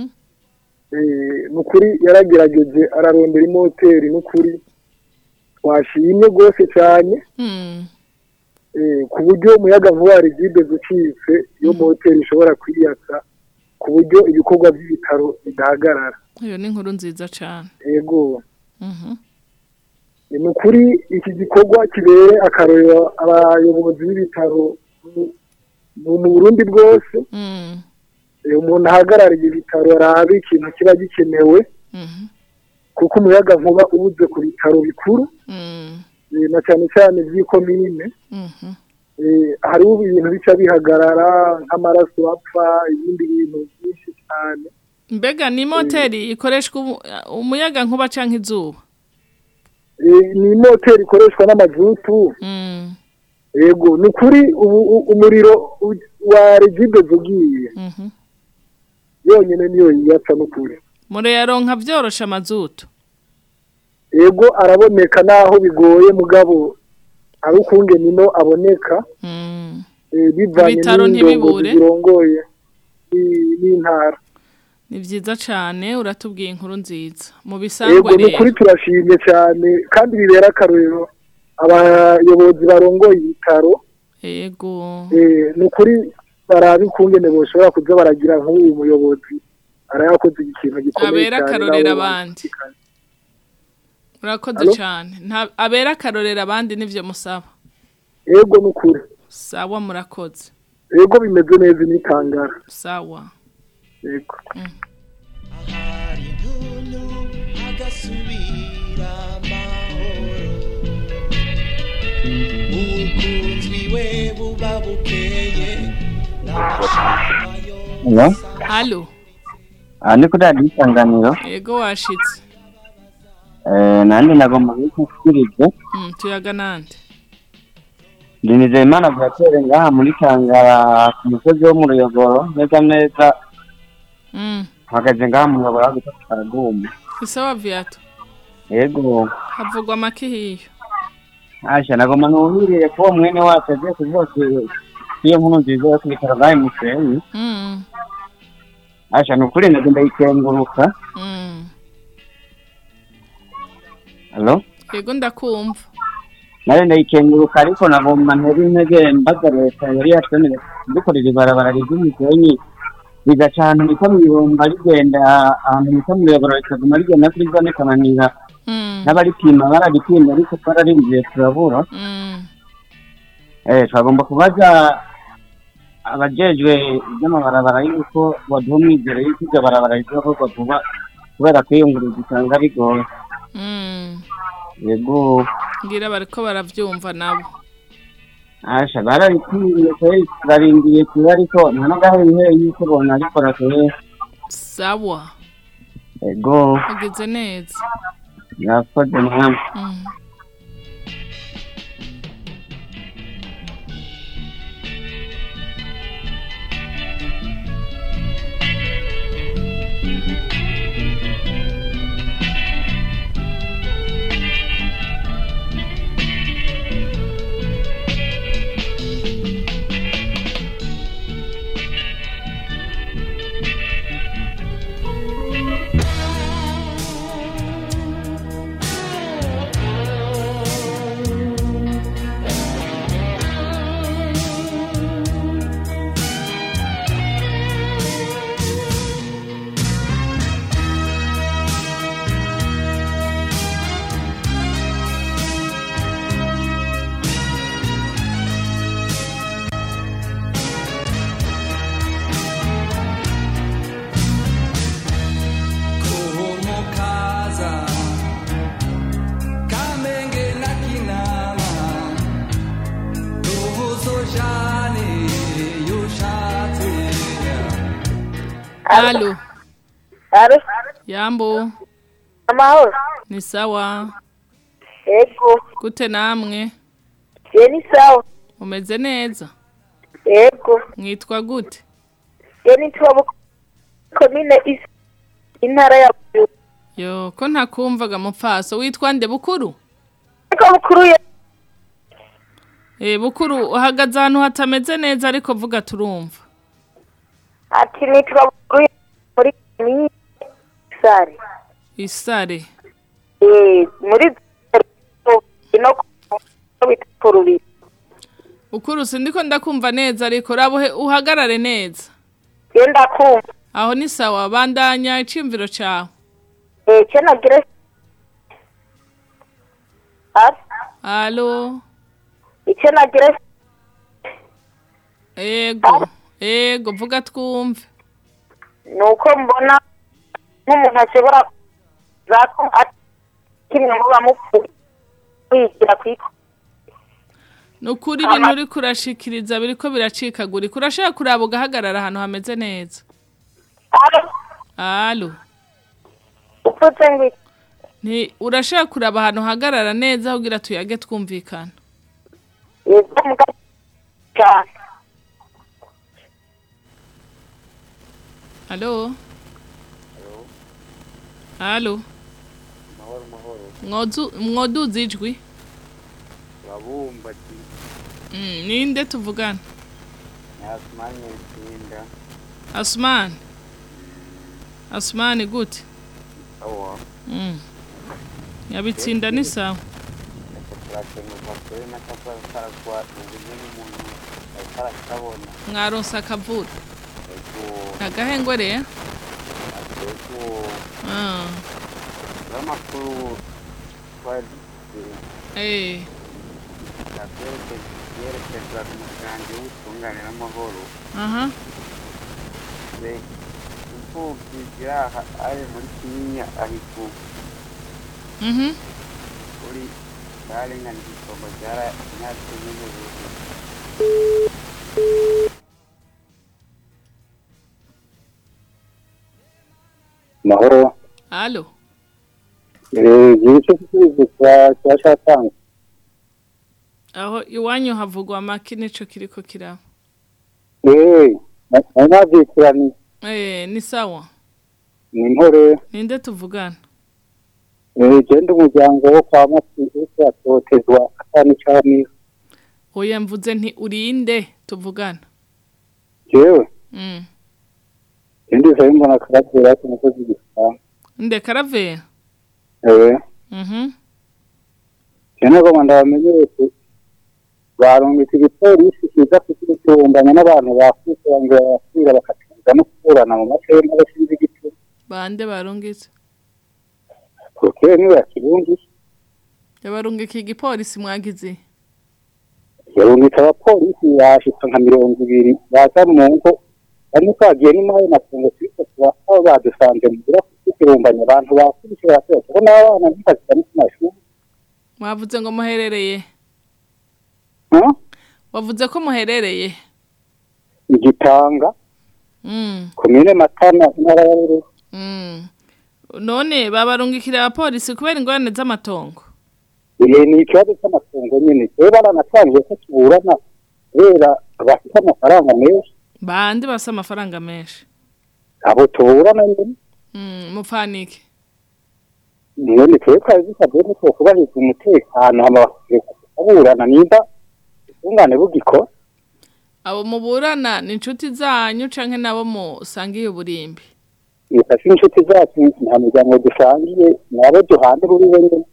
Nukuri yaragerageje ararondera imoteri nukuri twashimye gose cyane. Ku buryo umuyaga nkuba rigide gucitse iyo moteri ishobora kwiyatsa ku buryo ibikorwa by'ibitaro bidahagarara. Iyo ni inkuru nziza cyane. Yego. Nukuri iki gikorwa kibere akarorero abayobozi b'ibitaro mu Burundi bwose. Umuntu ahagarariye ibitaro arabe ikintu kiba gikenewe. Kuko umuyaga nkuba ubuze ku bitaro bikuru. Na cyane cyane by'ikomine. Hari ibintu bica bihagarara nk'amaraso apfa ibindi bintu byinshi cyane. Mbega ni moteri ikoreshwa umuyaga nkuba canke izuba? Ni moteri ikoreshwa n'amazutu. Yego nukuri umuriro wa regide zugiye. Yonyene niyo yatsa nukuri. Mure yaronka vyorosha amazutu. Yego araboneka naho bigoye mugabo ari ukunge nino aboneka. Bivanye n'indongo zirongoye n'intara. Ni vyiza cyane uratubwiye inkuru nziza. Mu bisangwa rero. Yego nukuri turashimye cyane kandi bibera akarorero abayobozi barongoye ibitaro. Yego. Nukuri barabi kungene boshobora kuza baragira nk'uyu muyobozi arayakoze ikintu gikomeye cyane. Abera karorera abandi. Urakoze cyane. Abera karorera abandi nivyo musaba. Yego nukuri. Sawa murakoze. Yego bimeze neza ni Tangara. Sawa. Yego. Agasubira amahoro ukunzwiwe buba bukeye. Halo. Ni kuri radiyo Isanganiro. Yego washitse. Nandi nagomba kukwiriza. Tuyaga nande. Ndinije Imana bwatere ngaha muri Tangara ku musozi wo mu Ruyogoro neza. Hagaze ngaha mu Ruyogoro aho bita Karaguma. Isawa Viato. Yego. Havugwa make hiyo. Asha nagomba nuhiriye ko mwene wacu agiye kuzose iyo nkuru nziza yo kwitara bayi Musenyi. Asha nukuri ndagenda ikenguruka. Hello? Yego ndakumva. Nari ndayikenguruka ariko nagomba nteri intege mbaga leta yari yatemeye dukorera ibarabara ry'Umusenyi bigacana niko mwibomba rigenda ahantu niko muyobora rikaguma rigenda kuri zone Kananira. N'abaripima barabipima ariko twararindiye turabura. Twagomba kubaza abajejwe by'amabarabara yuko baduha umwizero yuko iryo barabara rizokorwa vuba kubera kwiyunguruza usanga bigoye. Yego. Ngira bariko baravyumva nabo. Asha barabikwiye kweli barindiye kuba ariko nta n'agahe yuko bona arikora kweli. Sawa. Ego. Ugeze neza. Yakoze namwe. Halo. Halo. Yambo. Amahoro. Ni sawa. Ego. Gute namwe? Ni sawa. Umeze neza? Ego. Mwitwa gute? Nitwa komine intara ya Yo, ko ntakumvaga mupfaso witwa nde Bukuru? Ego Bukuru ya. Bukuru uhagaze ahantu hatameze neza ariko vuga turumva. Ati nitwa Bukuru muri Isare. Isare. Muri no bitururi. Bukuru sindiko ndakumva neza ariko rabuhe uhagarare neza. Yenda kumva. Aho ni sawa bandanya icimviro cawe. Cyana gire. Allo. Icyana gire. Ego vuga twumve. Nuko mbona nk'umuntu ashobora zako akimwe mu bamupfu kwigira kwiko. Nukuri ibintu uri kurashikiriza biriko biracikagura. Kurashaka kuraba ugahagarara ahantu hameze neza. Allo. Upfutse ngwi. Ni urashaka kuraba ahantu hagarara neza kugira tuyage twumvikana. Yego mugaca. Allo. Allo. Mwoduzi ijwi. Babumba. Ninde tuvugana? Asmani Nsinda. Asmani. Asmani gute? Awa. Yabitsinda ni sawa. Mwaronsa akavura. Agahengore. Amakuru yerekeza ku muryango w'ubutungane n'amahoro. Imfubyi ziri aha ari muri Kinyinya ahiku. Uri barenganije isomo ryaranyatse n'ubuvuzi. Mahoro. Allo. Gice kwa shatanga. Aho iwanyu havugwa make nico kiriko kiraba. Navyikirani. Ni sawa. Ni mpore. Ninde tuvugana? Genda umuryango wo kwa Masi atotezwa atani cyane. Oya mvuze nti urinde tuvugana. Jewe. Ndi mbona karavera ku mukozi gisa. Nde karavera? Cyane ko ndamenyereye barongetse igipolisi kiza kutumbanya n'abantu bafite ngo basira bakatiza no kuburana mu mateka n'abashinze igituro. Bande barongetse? Kuko ni bakirundi. Yabarungika igipolisi mwagize? Yarungika abapolisi yashitse nka 200 baza mu ngo ariko kagiye ni maye nakunze kwita kwa badusanze mu biro kutumbanya abantu bafite batose ko n'abana bikaza n'amashuri. Mwavuze ngo muherereye? wavuze ko muherereye Igitanga komine Matana intara ya Bururi. None babarungikira abapolisi kubera ingorane z'amatongo. Ni ikibazo cy'amatongo nyine rero baranatangiye ko tuburana kubera bafite amafaranga menshi. Bandi basa amafaranga menshi. Abo tuburana nyine mufanike none twekaye bisabye ko kubahiriza umutekano ababurana nimba ungane bugiko. Abo muburana ni inshuti zanyu canke nabo musangiye uburimbi. Ifashe inshuti zacu nta muryango dusangiye nabo duhande ruri wenyine.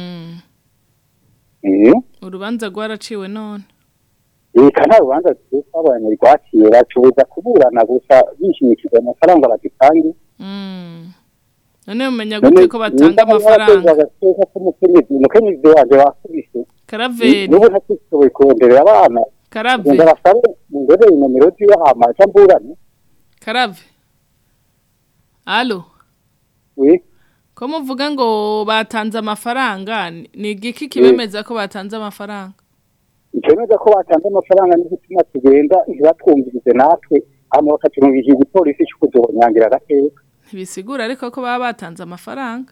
Urubanza rwaraciwe none. Kana rubanza twabanye rwakira tubuza kuburana gusa bishimikije amafaranga bagitangi. None umenya gute ko batanga amafaranga? Umukenyezi waje wasubise. Karaveri. Nubu ntakishoboye kuronderera abana. Karave. Ndabasaba ngore nomero ziyo hama cyamburane. Karave. Allo. Oui. Ko muvuga ngo batanze amafaranga ni igiki kibemeza ko batanze amafaranga? Ikemeza ko batanze amafaranga n'igituma tugenda ntibatwumvirize natwe hama bakaturungije igipolisi cy'ukuzonyangira gateka. Bisigura ariko ko baba batanze amafaranga.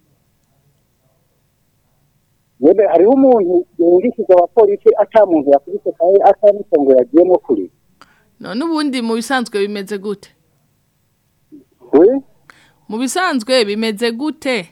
Webe hariho umuntu yungishije abapolisi atamuntu yakubise kaye atanitongo yagiyemo kuri. None ubundi mu bisanzwe bimeze gute? Oui. Mu bisanzwe bimeze gute?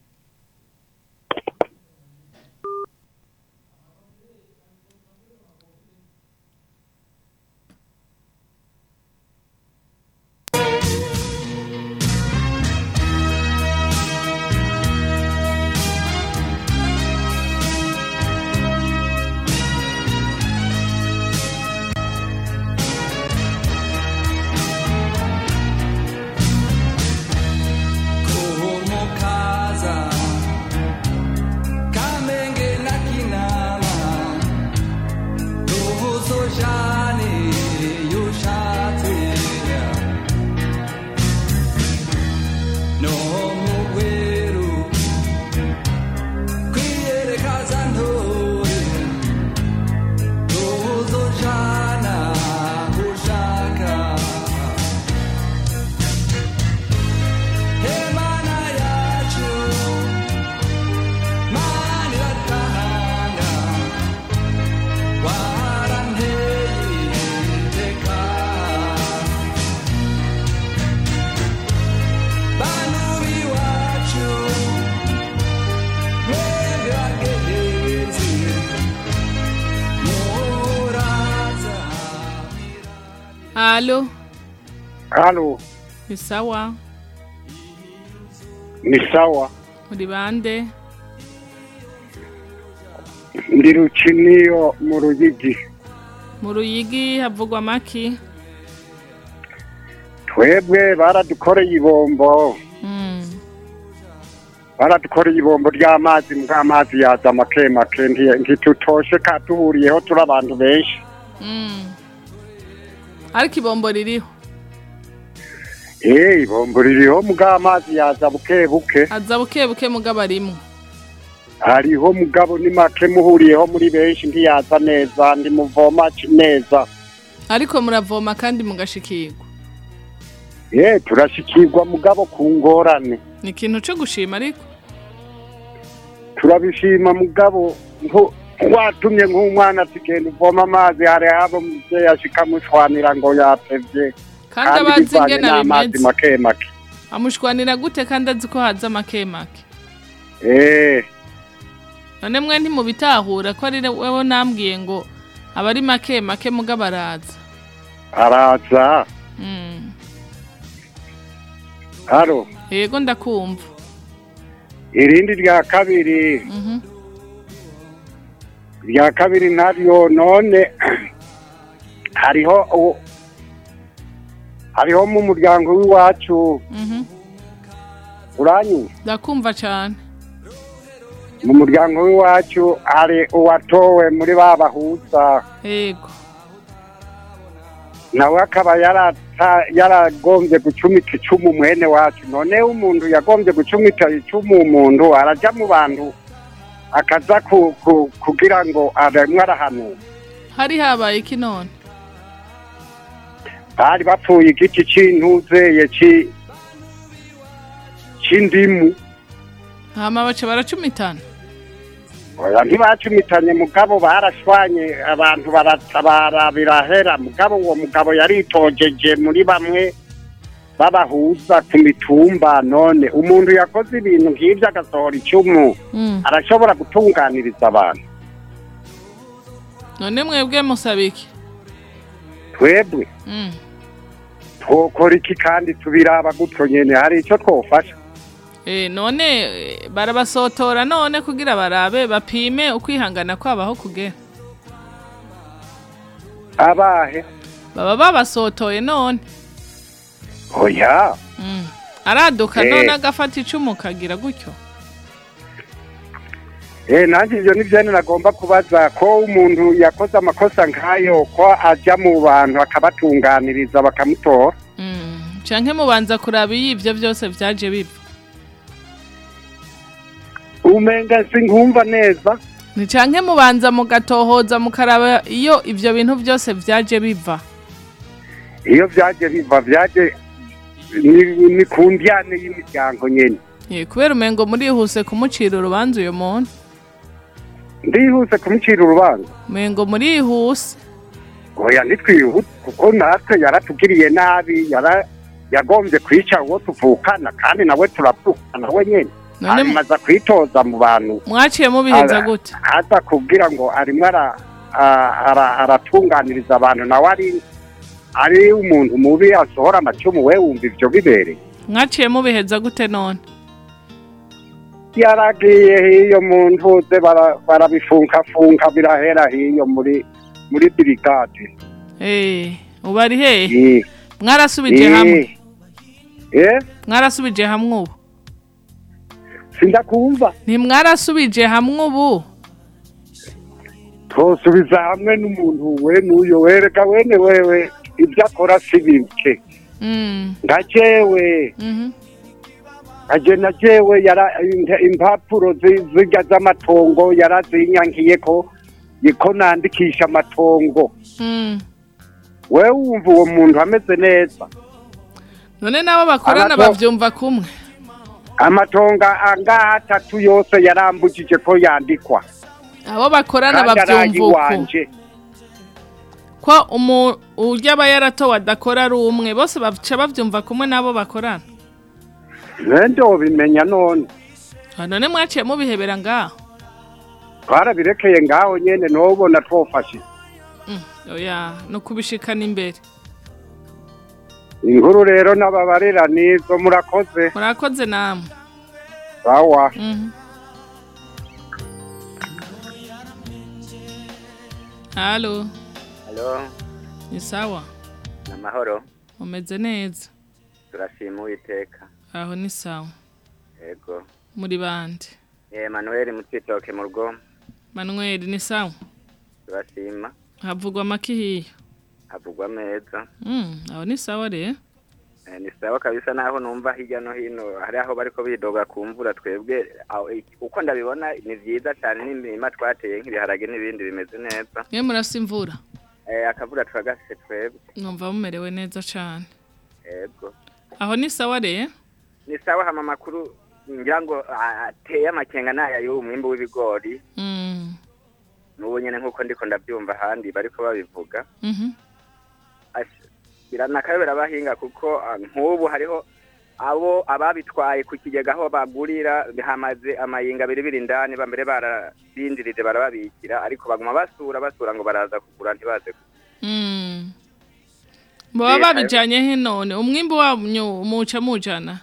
Allo. Allo. Ni sawa. Ni sawa. Muri bande? Ndi Ruciniyo mu Ruyigi. Mu Ruyigi havugwa maki? Twebwe baradukoreye ibombo. Baradukoreye ibombo ry'amazi mbw'amazi yaza make ntitutoshe katuhuriyeho turi abantu benshi. Ariko ibombo ririho. Ibombo ririho mbw'amazi yaza buke. Aza buke mugabo arimo. Hariho mugabo ni make muhuriyeho muri benshi ntiyaza neza ndi muvoma neza. Ariko muravoma kandi mugashikirwa. Turashikirwa mugabo ku ngorane. Ni ikintu cyo gushima ariko. Turabishima mugabo watumye nk'umwana tugenda uvoma amazi hari habo muvyeyi ashika mushwanira ngo yatevye. Kandi abazi ingena bimeze. Make. Amushwanira gute kandi azi ko haza make. None mwe ntimubitahura ko ari wewe nambwiye ngo abari make mugabo araza. Araza. Haro. Yego ndakumva. Irindi rya kabiri. Rya kabiri naryo none hariho mu muryango w'iwacu. Uranyu? Ndakumva cyane. Mu muryango w'iwacu hari uwatowe muri babahuza. Yego. Nawe akaba yaragombye gucumita icumu mwene wacu. None umuntu yagombye gucumita icumu umuntu araja mu bantu akaza kugira ngo aremwe arahanura. hari habaye iki none bari bapfuye igiti c'intuzeye c'indimu hama bace baracumitana oya ntibacumitanye mugabo barashwanye abantu baratabara birahera mugabo uwo mugabo yaritojeje muri bamwe babahuza ku mitumba none umuntu yakoze ibintu nk'ibyo agasohora icumu arashobora gutunganiriza abantu none mwebwe musabiki twebwe twokora iki kandi tubiraba gutyo nyene hari icyo twofasha none barabasotora none kugira barabe bapime ukwihangana kwabaho kugera abahe baba babasotoye none oya araduka none agafata icumu kagira gutyo nanjye ibyo ni byo nagomba kubaza ko umuntu yakoze amakosa nk'ayo ko ajya mu bantu akabatunganiriza bakamutora canke mubanza kuraba iyo ivyo byose vyaje biva umenga sinkumva neza ni canke mubanza mugatohoza mukaraba iyo ivyo bintu byose vyaje biva iyo vyaje biva vyaje ni ku ndyane y'imiryango nyene kubera umengo murihuse kumucira urubanza uyo muntu ndihuse kumucira urubanza umengo murihuse oya ntitwihuse kuko natwe yaratugiriye nabi yagombye kwica uwo tuvukana kandi nawe turavukana we nyene amaze kwitoza mu bantu mwaciye mubihenza gute aza kubwira ngo arimo aratunganiriza abantu nawe ari umuntu mubi asohora amacumu we wumva ivyo bibereye mwaciye mubiheza gute none yaragiye hiyo mu ntuze barabifunkafunka birahera hiyo muri brigade ubu ari hehe mwarasubije hamwe mwarasubije hamwe ubu sindakumva ntimwarasubije hamwe ubu tosubiza hamwe n'umuntu we n'uyo wereka wene wewe ibyo akora si bike nka jewe na jewe impapuro zirya z'amatongo yarazinyankiye ko nandikisha amatongo wewe wumva uwo muntu ameze neza none nabo bakorana bavyumva kumwe amatonga angaha 3 yose yarambujije ko yandikwa abo bakorana bavyumva ko urya aba yaratowe adakora ari umwe bose baca bavyumva kumwe nabo bakorana nendo bimenya none none mwaciye mubihebera ngaho twarabirekeye ngaho nyene nobona twofashe oya no kubishikana imbere inkuru rero n'ababarera nizo murakoze namwe sawa Halo. Halo. Ni sawa? Namahoro. Umeze neza? Turashima Uwiteka. Aho ni sawa. Yego. Muri bande? Emmanuel Mutitoke mu rugo. Manuel ni sawa? Turashima. Havugwa make hiyo? Havugwa meza. Aho ni sawa re? Ni sawa kabisa naho numva hirya no hino hari aho bariko bidoga kumvura twebwe uko ndabibona ni vyiza cyane n'imirima twateye nk'ibiharage n'ibindi bimeze neza. Ye murafise imvura? Akavura turagase twebwe. Numva mumerewe neza cyane. Yego. Aho ni sawa re? Ni sawa hama makuru ngira ngo ateye amakenga naya y'umwimbo w'ibigori. Nubu nyene nkuko ndiko ndabyumva handi bariko babivuga. Biranakabera bahinga kuko nk'ubu hariho abo ababitwaye ku kigega aho bagurira hamaze amayinga biri ndani bambere barabindirije barababikira ariko baguma basura ngo baraza kugura ntibaze Baba babijanye he none umwimbo wanyu muca mujana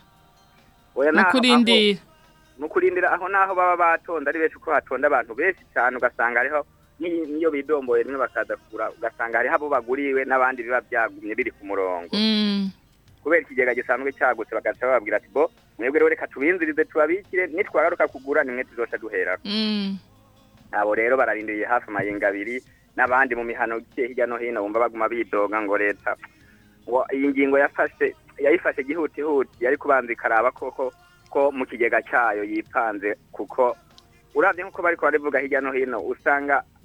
mukurindira aho naho baba batonda ari benshi ko hatonda abantu benshi cyane ugasanga ariho niyo bidomboye rimwe bakaza kugura ugasanga hari habo baguriwe n'abandi biba byagumye biri ku murongo kubera ikigega gisanzwe cyagutse bagaca bababwira ati bo mwebwe rero reka tubinzirize tubabikire nitwagaruka kugura nimwe tuzoca duhera abo rero bararindiriye hafi amayinga 2 n'abandi mu mihano hirya no hino bumva baguma bidoga ngo leta ngo iyi ngingo yayifashe gihutihuti yari kubanza ikaraba ko mu kigega cyayo yipanze kuko uravye nkuko bariko barivuga hirya no hino usanga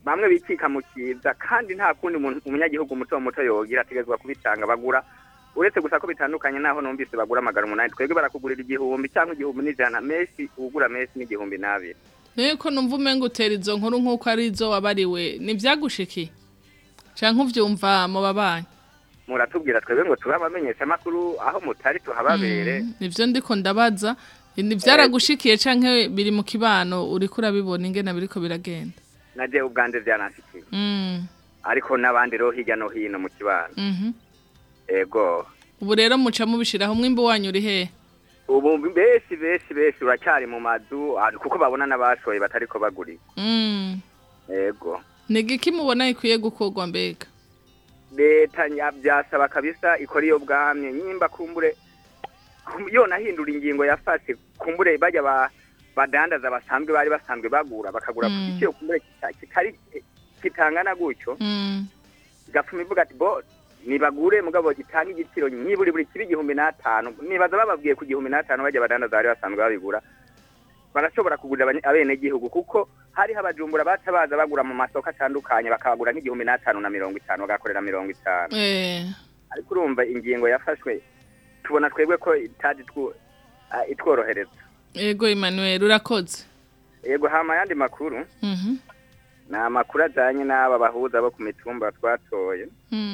bamwe bikika mu kiza kandi nta kundi umunyagihugu muto muto yogira ategezwa kubitanga bagura uretse gusa ko bitandukanye naho numvise bagura amagana 8 twebwe barakugurira igihumbi cyangwa igihumbi n'ijana Messi ugura Messi n'igihumbi n'abiri Niko numva umengo utera izo nkuru nkuko ari izo wabariwe nivyagushiki canke uvyumva mu babanyi muratubwira twebwe ngo turabamenyesha makuru aho mutari tuhababere nivyo ndiko ndabaza nivyaragushikiye canke biri mu kibano uri kurabibona ingena biriko biragenda naje ubwande vyanashikiye ariko nabandi ro hirya no hino mu kibano ego ubu rero muca mubishiraho mwimbo wanyu uri he ubu besi uracyari mu mazu kuko babona n'abashoye batariko bagurira ego nigiki mubona ikwiye gukorwa mbega leta byasaba kabisa ikora iyo bwamye nyimba kumbure yo nahindura ingingo yafashe kumbure bajya badandaza basanzwe bari basanzwe bagura bakagura ku giciro kumbure kitari kitangana gutyo gafuma ivuga ati bo nibagure mugabo gitanga igiciro nyiburi buri kibi 1500 nibaza bababwiye ku 1500 bajya badandaza bari basanzwe babigura barashobora kugurira abene gihugu kuko hari habajumbura batabaza bagura mu masoko atandukanye bakabagura nk'igihumbi na 50 bagakorera 50 ariko urumva ingingo yafashwe tubona twebwe ko itworohereza Ego Emmanuel urakoze Ego hama yandi makuru na makuru ajanye n'aba bahuza bo ku mitumba twatoye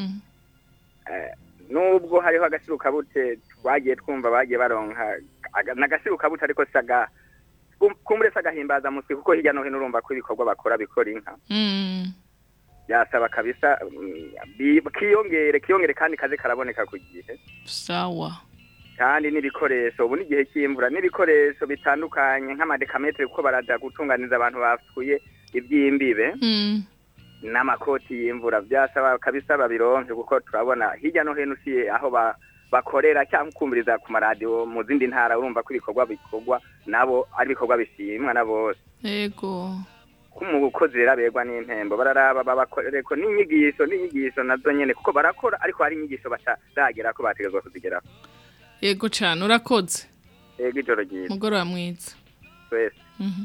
nubwo hariho agasiruka bute twagiye twumva bagiye baronka n'agasiruka bute ariko saga kumure saga himbaza musi kuko hirya no hino urumva ko ibikorwa bakora bikora inka yasaba kabisa kiyongere kandi kaze karaboneka ku gihe sawa kandi n'ibikoresho ubu n'igihe cy'imvura n'ibikoresho bitandukanye nk'amadekametre kuko baraja gutunganiza abantu bapfuye ibyimbibe n'amakoti y'imvura byasaba kabisa babironke kuko turabona hirya no hino usiye aho bakorera cyangwa kumviriza ku maradiyo mu zindi ntara urumva ko ibikorwa bikorwa nabo ari ibikorwa bishimwa na bose yego kumukozi rerabegwa n'intembo bararaba babakorereko n'inyigisho nazo nyene kuko barakora ariko hari inyigisho bataragera ko bategezwa kuzigeraho yego cyane urakoze yego ijoro ryiza mugoroba mwiza twese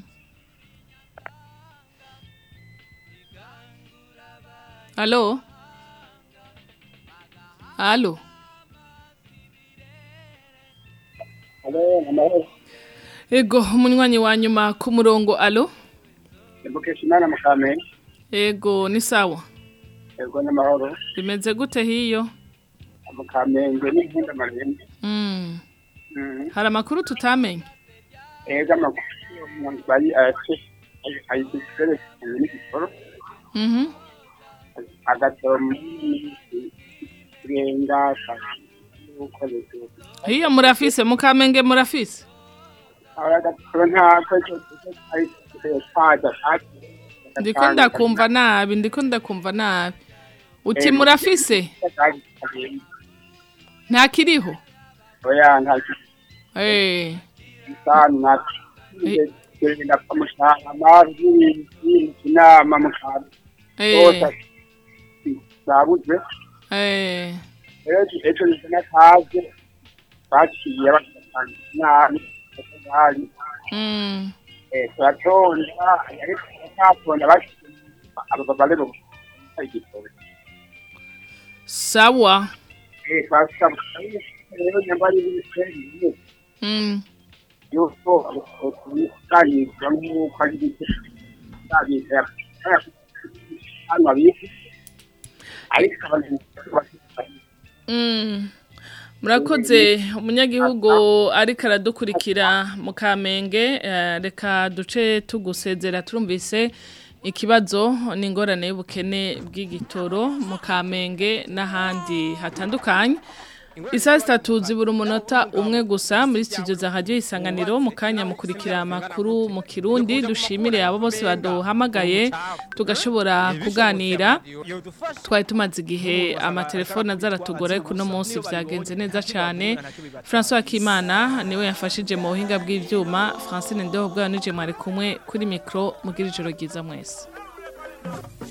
Allo Allo Ego umunywanyi wa nyuma ku murongo allo Mbukeshimana Mukamenge Ego ni sawa Ego n'amahoro Bimeze gute hiyo Mukamenge ni nkunda marembe Hari amakuru tutamenye Ego amakuru bari ayitse n'igitoro Hiyo murafise Mukamenge murafise Ndiko ndakumva nabi Uti murafise Nta kiriho Oya nta Sana Kugenda pamusha amazi inama mukaba Sabuze ejo nizana kaze baciye bakatanga nabi turatonda ariko turatonda baciye ababale bo igitoro sawa basa rero nyambari b'ibisenge yuko kandi nk'uko ari igitoro hano abiki murakoze umunyagihugu ariko aradukurikira mu Kamenge reka duce tugusezera turumvise ikibazo n'ingorane y'ubukene bw'igitoro mu Kamenge n'ahandi hatandukanye Isa 3 zibura umunota umwe gusa muri studio za radio Isanganiro mu kanya mukurikira amakuru mu Kirundi dushimire abo bose baduhamagaye tugashobora kuganira twari tumaze igihe amatelefone azaratugora kuno munsi vyagenze neza cyane François Kimana niwe yafashije mu buhinga bw'ivyuma Francine Ndeho bwa nije mwari kumwe kuri micro mugira ijoro ryiza mwese